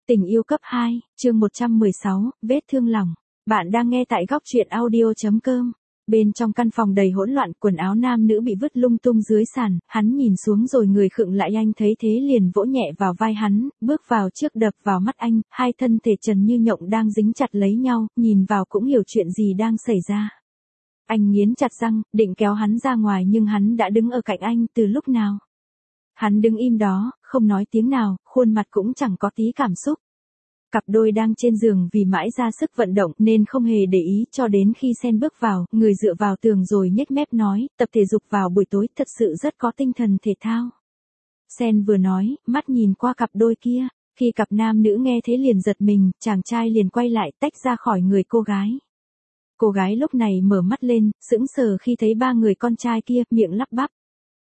Tình yêu cấp 2, chương 116, vết thương lòng. Bạn đang nghe tại góc truyện audio.com. Bên trong căn phòng đầy hỗn loạn, quần áo nam nữ bị vứt lung tung dưới sàn, hắn nhìn xuống rồi người khựng lại, anh thấy thế liền vỗ nhẹ vào vai hắn, bước vào trước đập vào mắt anh, hai thân thể trần như nhộng đang dính chặt lấy nhau, nhìn vào cũng hiểu chuyện gì đang xảy ra. Anh nghiến chặt răng, định kéo hắn ra ngoài nhưng hắn đã đứng ở cạnh anh từ lúc nào. Hắn đứng im đó, không nói tiếng nào, khuôn mặt cũng chẳng có tí cảm xúc. Cặp đôi đang trên giường vì mãi ra sức vận động nên không hề để ý cho đến khi Sen bước vào, người dựa vào tường rồi nhếch mép nói, tập thể dục vào buổi tối thật sự rất có tinh thần thể thao. Sen vừa nói, mắt nhìn qua cặp đôi kia, khi cặp nam nữ nghe thế liền giật mình, chàng trai liền quay lại tách ra khỏi người cô gái. Cô gái lúc này mở mắt lên, sững sờ khi thấy ba người con trai kia, miệng lắp bắp.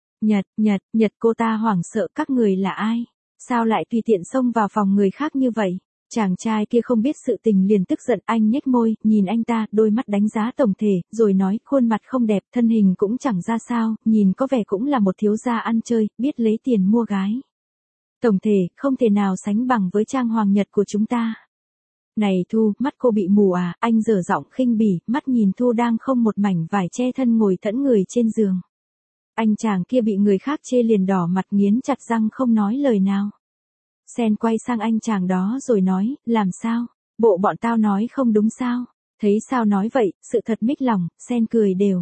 Nhật, cô ta hoảng sợ, các người là ai? Sao lại tùy tiện xông vào phòng người khác như vậy? Chàng trai kia không biết sự tình liền tức giận, anh nhếch môi, nhìn anh ta, đôi mắt đánh giá tổng thể, rồi nói, khuôn mặt không đẹp, thân hình cũng chẳng ra sao, nhìn có vẻ cũng là một thiếu gia ăn chơi, biết lấy tiền mua gái. Tổng thể, không thể nào sánh bằng với Trang Hoàng Nhật của chúng ta. Này Thu, mắt cô bị mù à? Anh dở giọng khinh bỉ, mắt nhìn Thu đang không một mảnh vải che thân ngồi thẫn người trên giường. Anh chàng kia bị người khác chê liền đỏ mặt nghiến chặt răng không nói lời nào. Sen quay sang anh chàng đó rồi nói, làm sao? Bộ bọn tao nói không đúng sao? Thấy sao nói vậy, sự thật mít lòng, Sen cười đều.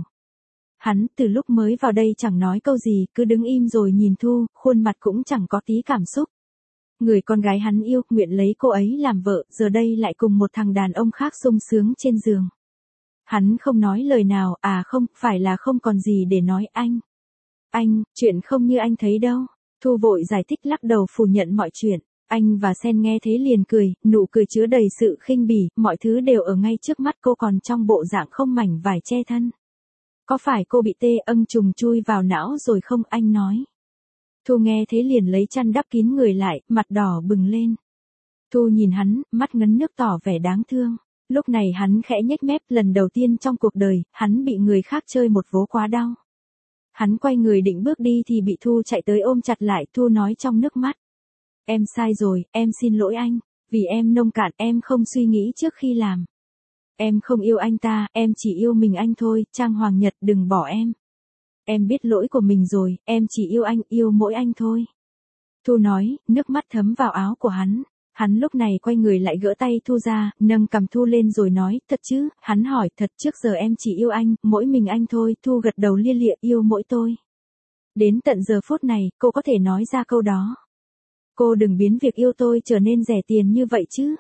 Hắn từ lúc mới vào đây chẳng nói câu gì, cứ đứng im rồi nhìn Thu, khuôn mặt cũng chẳng có tí cảm xúc. Người con gái hắn yêu, nguyện lấy cô ấy làm vợ, giờ đây lại cùng một thằng đàn ông khác sung sướng trên giường. Hắn không nói lời nào, à không, phải là không còn gì để nói anh. Anh, chuyện không như anh thấy đâu. Thu vội giải thích lắc đầu phủ nhận mọi chuyện. Anh và Sen nghe thế liền cười, nụ cười chứa đầy sự khinh bỉ, mọi thứ đều ở ngay trước mắt cô còn trong bộ dạng không mảnh vải che thân. Có phải cô bị tê âng trùng chui vào não rồi không, anh nói. Thu nghe thế liền lấy chăn đắp kín người lại, mặt đỏ bừng lên. Thu nhìn hắn, mắt ngấn nước tỏ vẻ đáng thương. Lúc này hắn khẽ nhếch mép, lần đầu tiên trong cuộc đời, hắn bị người khác chơi một vố quá đau. Hắn quay người định bước đi thì bị Thu chạy tới ôm chặt lại, Thu nói trong nước mắt. Em sai rồi, em xin lỗi anh, vì em nông cạn, em không suy nghĩ trước khi làm. Em không yêu anh ta, em chỉ yêu mình anh thôi, Trang Hoàng Nhật đừng bỏ em. Em biết lỗi của mình rồi, em chỉ yêu anh, yêu mỗi anh thôi. Thu nói, nước mắt thấm vào áo của hắn. Hắn lúc này quay người lại gỡ tay Thu ra, nâng cằm Thu lên rồi nói, thật chứ? Hắn hỏi, thật, trước giờ em chỉ yêu anh, mỗi mình anh thôi. Thu gật đầu lia lịa, yêu mỗi tôi. Đến tận giờ phút này, cô có thể nói ra câu đó. Cô đừng biến việc yêu tôi trở nên rẻ tiền như vậy chứ.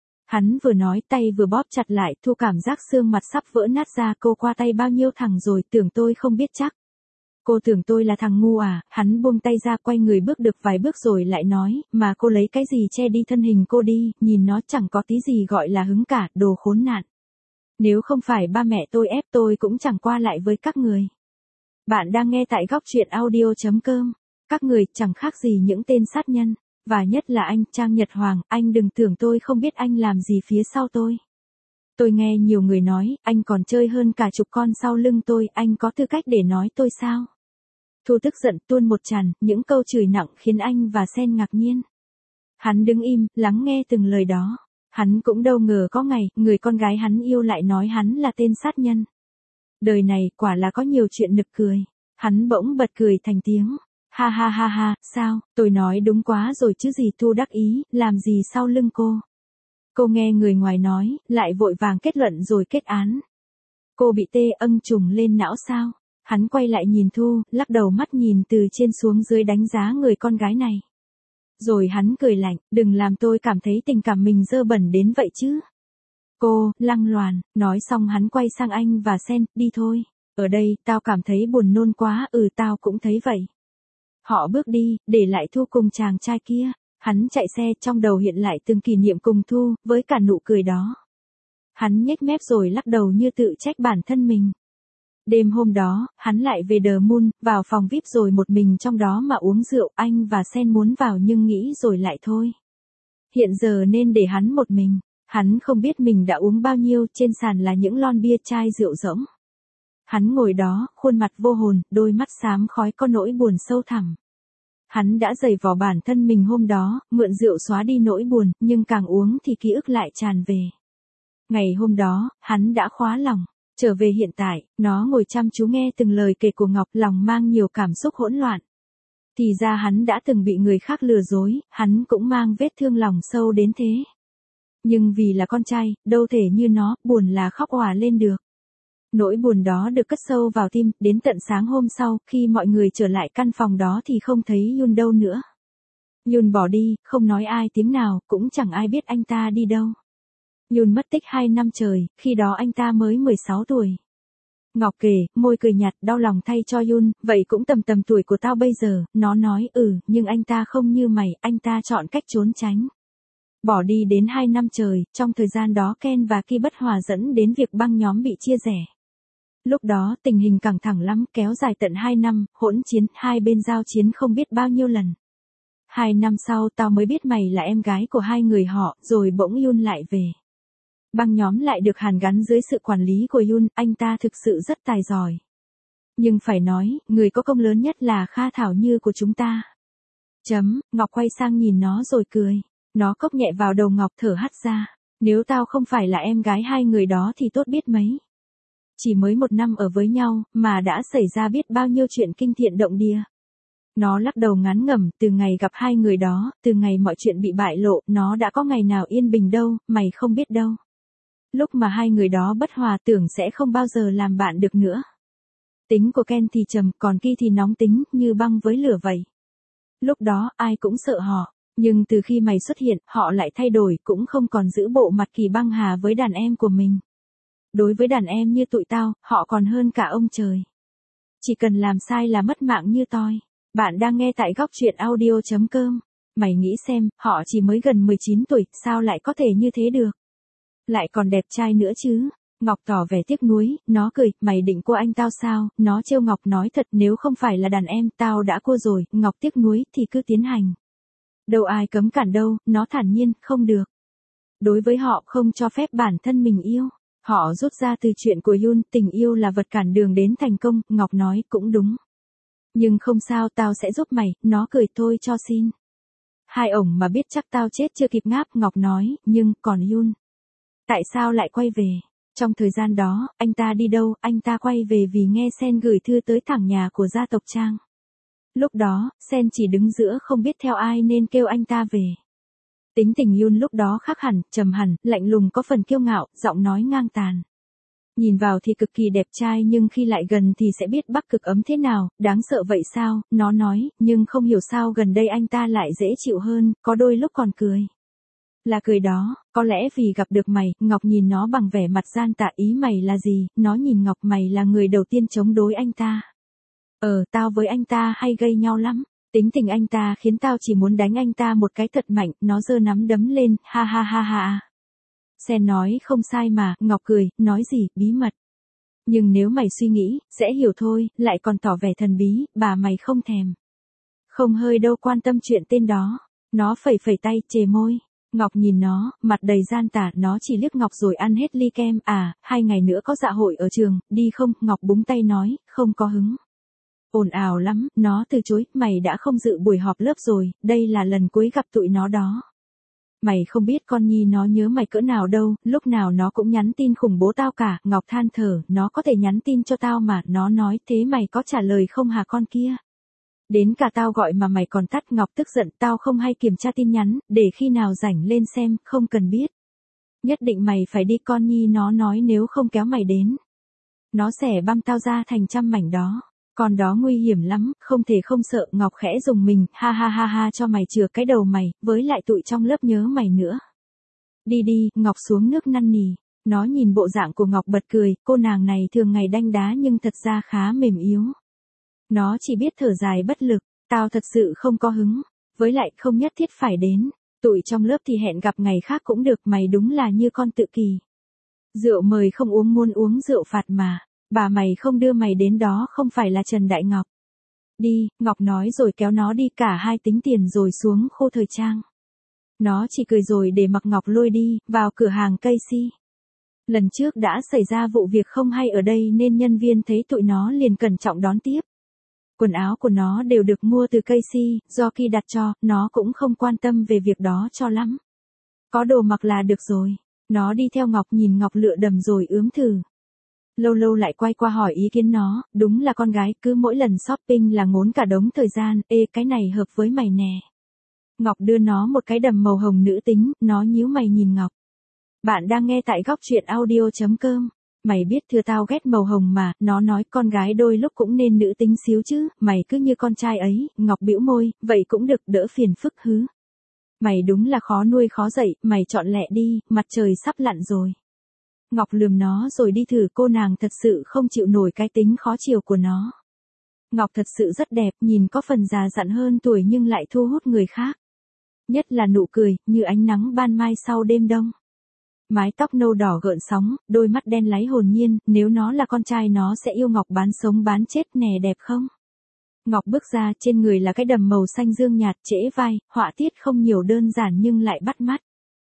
Hắn vừa nói tay vừa bóp chặt lại, Thu cảm giác xương mặt sắp vỡ nát ra, cô qua tay bao nhiêu thằng rồi, tưởng tôi không biết chắc. Cô tưởng tôi là thằng ngu à? Hắn buông tay ra, quay người bước được vài bước rồi lại nói, mà cô lấy cái gì che đi thân hình cô đi, nhìn nó chẳng có tí gì gọi là hứng cả, đồ khốn nạn. Nếu không phải ba mẹ tôi ép tôi cũng chẳng qua lại với các người. Bạn đang nghe tại góc truyện audio.com. Các người chẳng khác gì những tên sát nhân. Và nhất là anh, Trang Nhật Hoàng, anh đừng tưởng tôi không biết anh làm gì phía sau tôi. Tôi nghe nhiều người nói, anh còn chơi hơn cả chục con sau lưng tôi, anh có tư cách để nói tôi sao? Thu tức giận tuôn một tràn, những câu chửi nặng khiến anh và Sen ngạc nhiên. Hắn đứng im, lắng nghe từng lời đó. Hắn cũng đâu ngờ có ngày, người con gái hắn yêu lại nói hắn là tên sát nhân. Đời này quả là có nhiều chuyện nực cười. Hắn bỗng bật cười thành tiếng. Ha ha ha ha, sao, tôi nói đúng quá rồi chứ gì. Thu đắc ý, làm gì sau lưng cô. Cô nghe người ngoài nói, lại vội vàng kết luận rồi kết án. Cô bị tê âng trùng lên não sao? Hắn quay lại nhìn Thu, lắc đầu mắt nhìn từ trên xuống dưới đánh giá người con gái này. Rồi hắn cười lạnh, đừng làm tôi cảm thấy tình cảm mình dơ bẩn đến vậy chứ. Cô, lăng loàn, nói xong hắn quay sang anh và Sen, đi thôi. Ở đây, tao cảm thấy buồn nôn quá, tao cũng thấy vậy. Họ bước đi, để lại Thu cùng chàng trai kia. Hắn chạy xe, trong đầu hiện lại từng kỷ niệm cùng Thu, với cả nụ cười đó. Hắn nhếch mép rồi lắc đầu như tự trách bản thân mình. Đêm hôm đó, hắn lại về The Moon, vào phòng VIP rồi một mình trong đó mà uống rượu, anh và Sen muốn vào nhưng nghĩ rồi lại thôi. Hiện giờ nên để hắn một mình, hắn không biết mình đã uống bao nhiêu, trên sàn là những lon bia chai rượu rỗng. Hắn ngồi đó, khuôn mặt vô hồn, đôi mắt xám khói có nỗi buồn sâu thẳm. Hắn đã giày vò bản thân mình hôm đó, mượn rượu xóa đi nỗi buồn, nhưng càng uống thì ký ức lại tràn về. Ngày hôm đó, hắn đã khóa lòng. Trở về hiện tại, nó ngồi chăm chú nghe từng lời kể của Ngọc, lòng mang nhiều cảm xúc hỗn loạn. Thì ra hắn đã từng bị người khác lừa dối, hắn cũng mang vết thương lòng sâu đến thế. Nhưng vì là con trai, đâu thể như nó, buồn là khóc òa lên được. Nỗi buồn đó được cất sâu vào tim, đến tận sáng hôm sau, khi mọi người trở lại căn phòng đó thì không thấy Yun đâu nữa. Yun bỏ đi, không nói ai tiếng nào, cũng chẳng ai biết anh ta đi đâu. Yun mất tích 2 năm trời, khi đó anh ta mới 16 tuổi. Ngọc kể, môi cười nhạt, đau lòng thay cho Yun, vậy cũng tầm tuổi của tao bây giờ, nó nói, nhưng anh ta không như mày, anh ta chọn cách trốn tránh. Bỏ đi đến 2 năm trời, trong thời gian đó Ken và Ki bất hòa dẫn đến việc băng nhóm bị chia rẽ. Lúc đó tình hình căng thẳng lắm, kéo dài tận 2 năm, hỗn chiến, hai bên giao chiến không biết bao nhiêu lần. 2 năm sau tao mới biết mày là em gái của hai người họ, rồi bỗng Yun lại về. Băng nhóm lại được hàn gắn dưới sự quản lý của Yun, anh ta thực sự rất tài giỏi. Nhưng phải nói, người có công lớn nhất là Kha Thảo Như của chúng ta. Ngọc quay sang nhìn nó rồi cười. Nó cốc nhẹ vào đầu Ngọc thở hắt ra. Nếu tao không phải là em gái hai người đó thì tốt biết mấy. Chỉ mới 1 năm ở với nhau, mà đã xảy ra biết bao nhiêu chuyện kinh thiện động địa. Nó lắc đầu ngán ngẩm, từ ngày gặp hai người đó, từ ngày mọi chuyện bị bại lộ, nó đã có ngày nào yên bình đâu, mày không biết đâu. Lúc mà hai người đó bất hòa tưởng sẽ không bao giờ làm bạn được nữa. Tính của Ken thì trầm, còn Ki thì nóng tính, như băng với lửa vậy. Lúc đó, ai cũng sợ họ. Nhưng từ khi mày xuất hiện, họ lại thay đổi, cũng không còn giữ bộ mặt kỳ băng hà với đàn em của mình. Đối với đàn em như tụi tao, họ còn hơn cả ông trời. Chỉ cần làm sai là mất mạng như toi. Bạn đang nghe tại góc truyện audio.com. Mày nghĩ xem, họ chỉ mới gần 19 tuổi, sao lại có thể như thế được? Lại còn đẹp trai nữa chứ. Ngọc tỏ vẻ tiếc nuối, nó cười, mày định cua anh tao sao? Nó trêu Ngọc nói thật, nếu không phải là đàn em, tao đã cua rồi. Ngọc tiếc nuối, thì cứ tiến hành. Đâu ai cấm cản đâu, nó thản nhiên, không được. Đối với họ không cho phép bản thân mình yêu. Họ rút ra từ chuyện của Yun, tình yêu là vật cản đường đến thành công, Ngọc nói, cũng đúng. Nhưng không sao, tao sẽ giúp mày, nó cười, thôi cho xin. Hai ổng mà biết chắc tao chết chưa kịp ngáp, Ngọc nói, nhưng, còn Yun. Tại sao lại quay về? Trong thời gian đó, anh ta đi đâu? Anh ta quay về vì nghe Sen gửi thư tới thẳng nhà của gia tộc Trang. Lúc đó, Sen chỉ đứng giữa không biết theo ai nên kêu anh ta về. Tính tình Yun lúc đó khác hẳn, trầm hẳn, lạnh lùng có phần kiêu ngạo, giọng nói ngang tàn. Nhìn vào thì cực kỳ đẹp trai nhưng khi lại gần thì sẽ biết Bắc Cực ấm thế nào, đáng sợ vậy sao, nó nói, nhưng không hiểu sao gần đây anh ta lại dễ chịu hơn, có đôi lúc còn cười. Là cười đó, có lẽ vì gặp được mày, Ngọc nhìn nó bằng vẻ mặt gian tạ, ý mày là gì, nó nhìn Ngọc, mày là người đầu tiên chống đối anh ta. Tao với anh ta hay gây nhau lắm. Tính tình anh ta khiến tao chỉ muốn đánh anh ta một cái thật mạnh, nó giơ nắm đấm lên, ha ha ha ha. Sen nói không sai mà, Ngọc cười, nói gì, bí mật. Nhưng nếu mày suy nghĩ, sẽ hiểu thôi, lại còn tỏ vẻ thần bí, bà mày không thèm. Không hơi đâu quan tâm chuyện tên đó. Nó phẩy phẩy tay, chề môi. Ngọc nhìn nó, mặt đầy gian tà, nó chỉ liếc Ngọc rồi ăn hết ly kem, 2 ngày nữa có dạ hội ở trường, đi không, Ngọc búng tay nói, không có hứng. Ồn ào lắm, nó từ chối, mày đã không dự buổi họp lớp rồi, đây là lần cuối gặp tụi nó đó. Mày không biết con Nhi nó nhớ mày cỡ nào đâu, lúc nào nó cũng nhắn tin khủng bố tao cả, Ngọc than thở, nó có thể nhắn tin cho tao mà, nó nói, thế mày có trả lời không hả con kia? Đến cả tao gọi mà mày còn tắt, Ngọc tức giận, tao không hay kiểm tra tin nhắn, để khi nào rảnh lên xem, không cần biết. Nhất định mày phải đi, con Nhi nó nói, nếu không kéo mày đến. Nó xẻ băm tao ra thành trăm mảnh đó. Con đó nguy hiểm lắm, không thể không sợ, Ngọc khẽ dùng mình, ha ha ha ha, cho mày chừa cái đầu mày, với lại tụi trong lớp nhớ mày nữa. Đi đi, Ngọc xuống nước năn nỉ. Nó nhìn bộ dạng của Ngọc bật cười, cô nàng này thường ngày đanh đá nhưng thật ra khá mềm yếu. Nó chỉ biết thở dài bất lực, tao thật sự không có hứng, với lại không nhất thiết phải đến. Tụi trong lớp thì hẹn gặp ngày khác cũng được, mày đúng là như con tự kỷ. Rượu mời không uống, muốn uống rượu phạt mà. Bà mày không đưa mày đến đó không phải là Trần Đại Ngọc. Đi, Ngọc nói rồi kéo nó đi, cả hai tính tiền rồi xuống khu thời trang. Nó chỉ cười rồi để mặc Ngọc lôi đi, vào cửa hàng cây si. Lần trước đã xảy ra vụ việc không hay ở đây nên nhân viên thấy tụi nó liền cẩn trọng đón tiếp. Quần áo của nó đều được mua từ Casey, do Kỳ đặt cho, nó cũng không quan tâm về việc đó cho lắm. Có đồ mặc là được rồi. Nó đi theo Ngọc nhìn Ngọc lựa đầm rồi ướm thử. Lâu lâu lại quay qua hỏi ý kiến nó, đúng là con gái cứ mỗi lần shopping là ngốn cả đống thời gian, ê cái này hợp với mày nè. Ngọc đưa nó một cái đầm màu hồng nữ tính, nó nhíu mày nhìn Ngọc. Bạn đang nghe tại góc truyện audio.com. Mày biết thừa tao ghét màu hồng mà, nó nói con gái đôi lúc cũng nên nữ tính xíu chứ, mày cứ như con trai ấy, Ngọc bĩu môi, vậy cũng được đỡ phiền phức hứ. Mày đúng là khó nuôi khó dạy, mày chọn lẹ đi, mặt trời sắp lặn rồi. Ngọc lườm nó rồi đi thử cô nàng thật sự không chịu nổi cái tính khó chiều của nó. Ngọc thật sự rất đẹp, nhìn có phần già dặn hơn tuổi nhưng lại thu hút người khác. Nhất là nụ cười, như ánh nắng ban mai sau đêm đông. Mái tóc nâu đỏ gợn sóng, đôi mắt đen láy hồn nhiên, nếu nó là con trai nó sẽ yêu Ngọc bán sống bán chết nè đẹp không? Ngọc bước ra, trên người là cái đầm màu xanh dương nhạt trễ vai, họa tiết không nhiều đơn giản nhưng lại bắt mắt.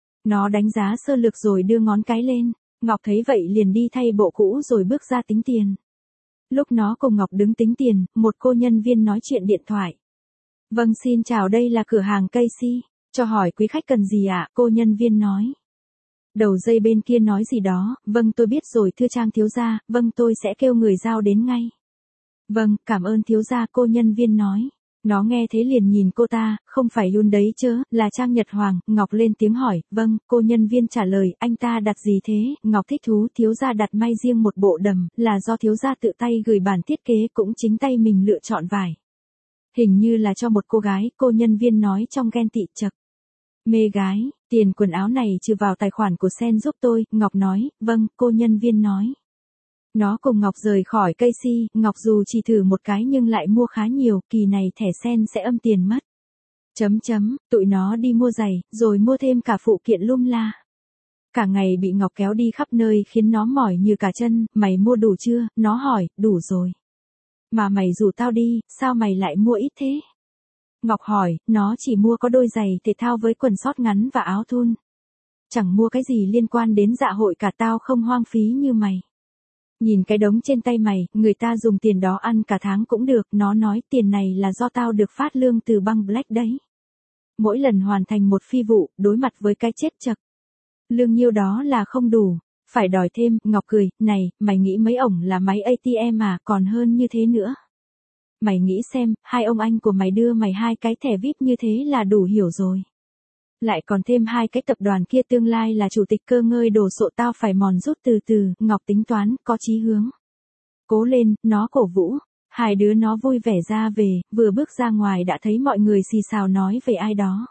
Nó đánh giá sơ lược rồi đưa ngón cái lên, Ngọc thấy vậy liền đi thay bộ cũ rồi bước ra tính tiền. Lúc nó cùng Ngọc đứng tính tiền, một cô nhân viên nói chuyện điện thoại. Vâng xin chào đây là cửa hàng Casey, cho hỏi quý khách cần gì ạ? Cô nhân viên nói. Đầu dây bên kia nói gì đó, vâng tôi biết rồi thưa Trang thiếu gia, vâng tôi sẽ kêu người giao đến ngay. Vâng, cảm ơn thiếu gia cô nhân viên nói. Nó nghe thế liền nhìn cô ta, không phải Yun đấy chớ, là Trang Nhật Hoàng. Ngọc lên tiếng hỏi, vâng, cô nhân viên trả lời, anh ta đặt gì thế? Ngọc thích thú, thiếu gia đặt may riêng một bộ đầm, là do thiếu gia tự tay gửi bản thiết kế cũng chính tay mình lựa chọn vải. Hình như là cho một cô gái, cô nhân viên nói trong ghen tị chậc. Mê gái, tiền quần áo này trừ vào tài khoản của Sen giúp tôi, Ngọc nói, vâng, cô nhân viên nói. Nó cùng Ngọc rời khỏi Casey, Ngọc dù chỉ thử một cái nhưng lại mua khá nhiều, kỳ này thẻ Sen sẽ âm tiền mất. Tụi nó đi mua giày, rồi mua thêm cả phụ kiện lum la. Cả ngày bị Ngọc kéo đi khắp nơi khiến nó mỏi như cả chân, mày mua đủ chưa? Nó hỏi, đủ rồi. Mà mày rủ tao đi, sao mày lại mua ít thế? Ngọc hỏi, nó chỉ mua có đôi giày thể thao với quần sót ngắn và áo thun. Chẳng mua cái gì liên quan đến dạ hội cả tao không hoang phí như mày. Nhìn cái đống trên tay mày, người ta dùng tiền đó ăn cả tháng cũng được, nó nói tiền này là do tao được phát lương từ băng Black đấy. Mỗi lần hoàn thành một phi vụ, đối mặt với cái chết chậc. Lương nhiêu đó là không đủ, phải đòi thêm, Ngọc cười, này, mày nghĩ mấy ổng là máy ATM à, còn hơn như thế nữa. Mày nghĩ xem, hai ông anh của mày đưa mày 2 cái thẻ VIP như thế là đủ hiểu rồi. Lại còn thêm 2 cái tập đoàn kia tương lai là chủ tịch cơ ngơi đồ sộ tao phải mòn rút từ từ, Ngọc tính toán, có chí hướng. Cố lên, nó cổ vũ. Hai đứa nó vui vẻ ra về, vừa bước ra ngoài đã thấy mọi người xì xào nói về ai đó.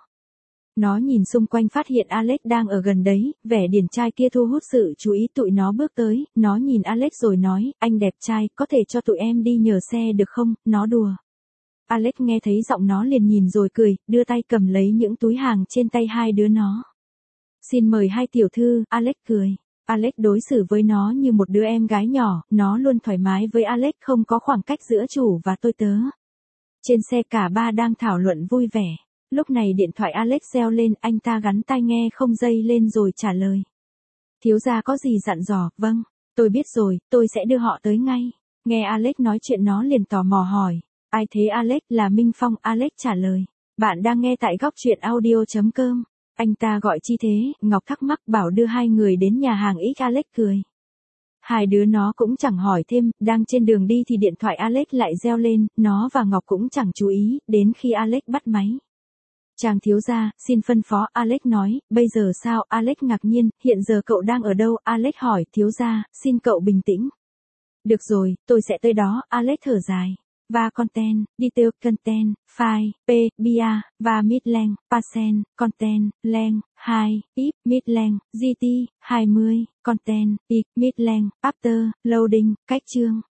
Nó nhìn xung quanh phát hiện Alex đang ở gần đấy, vẻ điển trai kia thu hút sự chú ý tụi nó bước tới, nó nhìn Alex rồi nói, anh đẹp trai, có thể cho tụi em đi nhờ xe được không, nó đùa. Alex nghe thấy giọng nó liền nhìn rồi cười, đưa tay cầm lấy những túi hàng trên tay hai đứa nó. Xin mời hai tiểu thư, Alex cười. Alex đối xử với nó như một đứa em gái nhỏ, nó luôn thoải mái với Alex không có khoảng cách giữa chủ và tôi tớ. Trên xe cả ba đang thảo luận vui vẻ. Lúc này điện thoại Alex reo lên, anh ta gắn tai nghe không dây lên rồi trả lời. Thiếu gia có gì dặn dò, vâng, tôi biết rồi, tôi sẽ đưa họ tới ngay. Nghe Alex nói chuyện nó liền tò mò hỏi. Ai thế Alex? Là Minh Phong, Alex trả lời. Bạn đang nghe tại góc truyện audio.com. Anh ta gọi chi thế? Ngọc thắc mắc bảo đưa hai người đến nhà hàng X. Alex cười. Hai đứa nó cũng chẳng hỏi thêm, đang trên đường đi thì điện thoại Alex lại reo lên, nó và Ngọc cũng chẳng chú ý, đến khi Alex bắt máy. Chàng thiếu gia, xin phân phó, Alex nói, bây giờ sao? Alex ngạc nhiên, hiện giờ cậu đang ở đâu? Alex hỏi, thiếu gia, xin cậu bình tĩnh. Được rồi, tôi sẽ tới đó, Alex thở dài. Và content, detail content, file, p, bia, và midlength, percent, content, length, 2, if, midlength, gt, 20, content, if, midlength, after, loading, cách chương.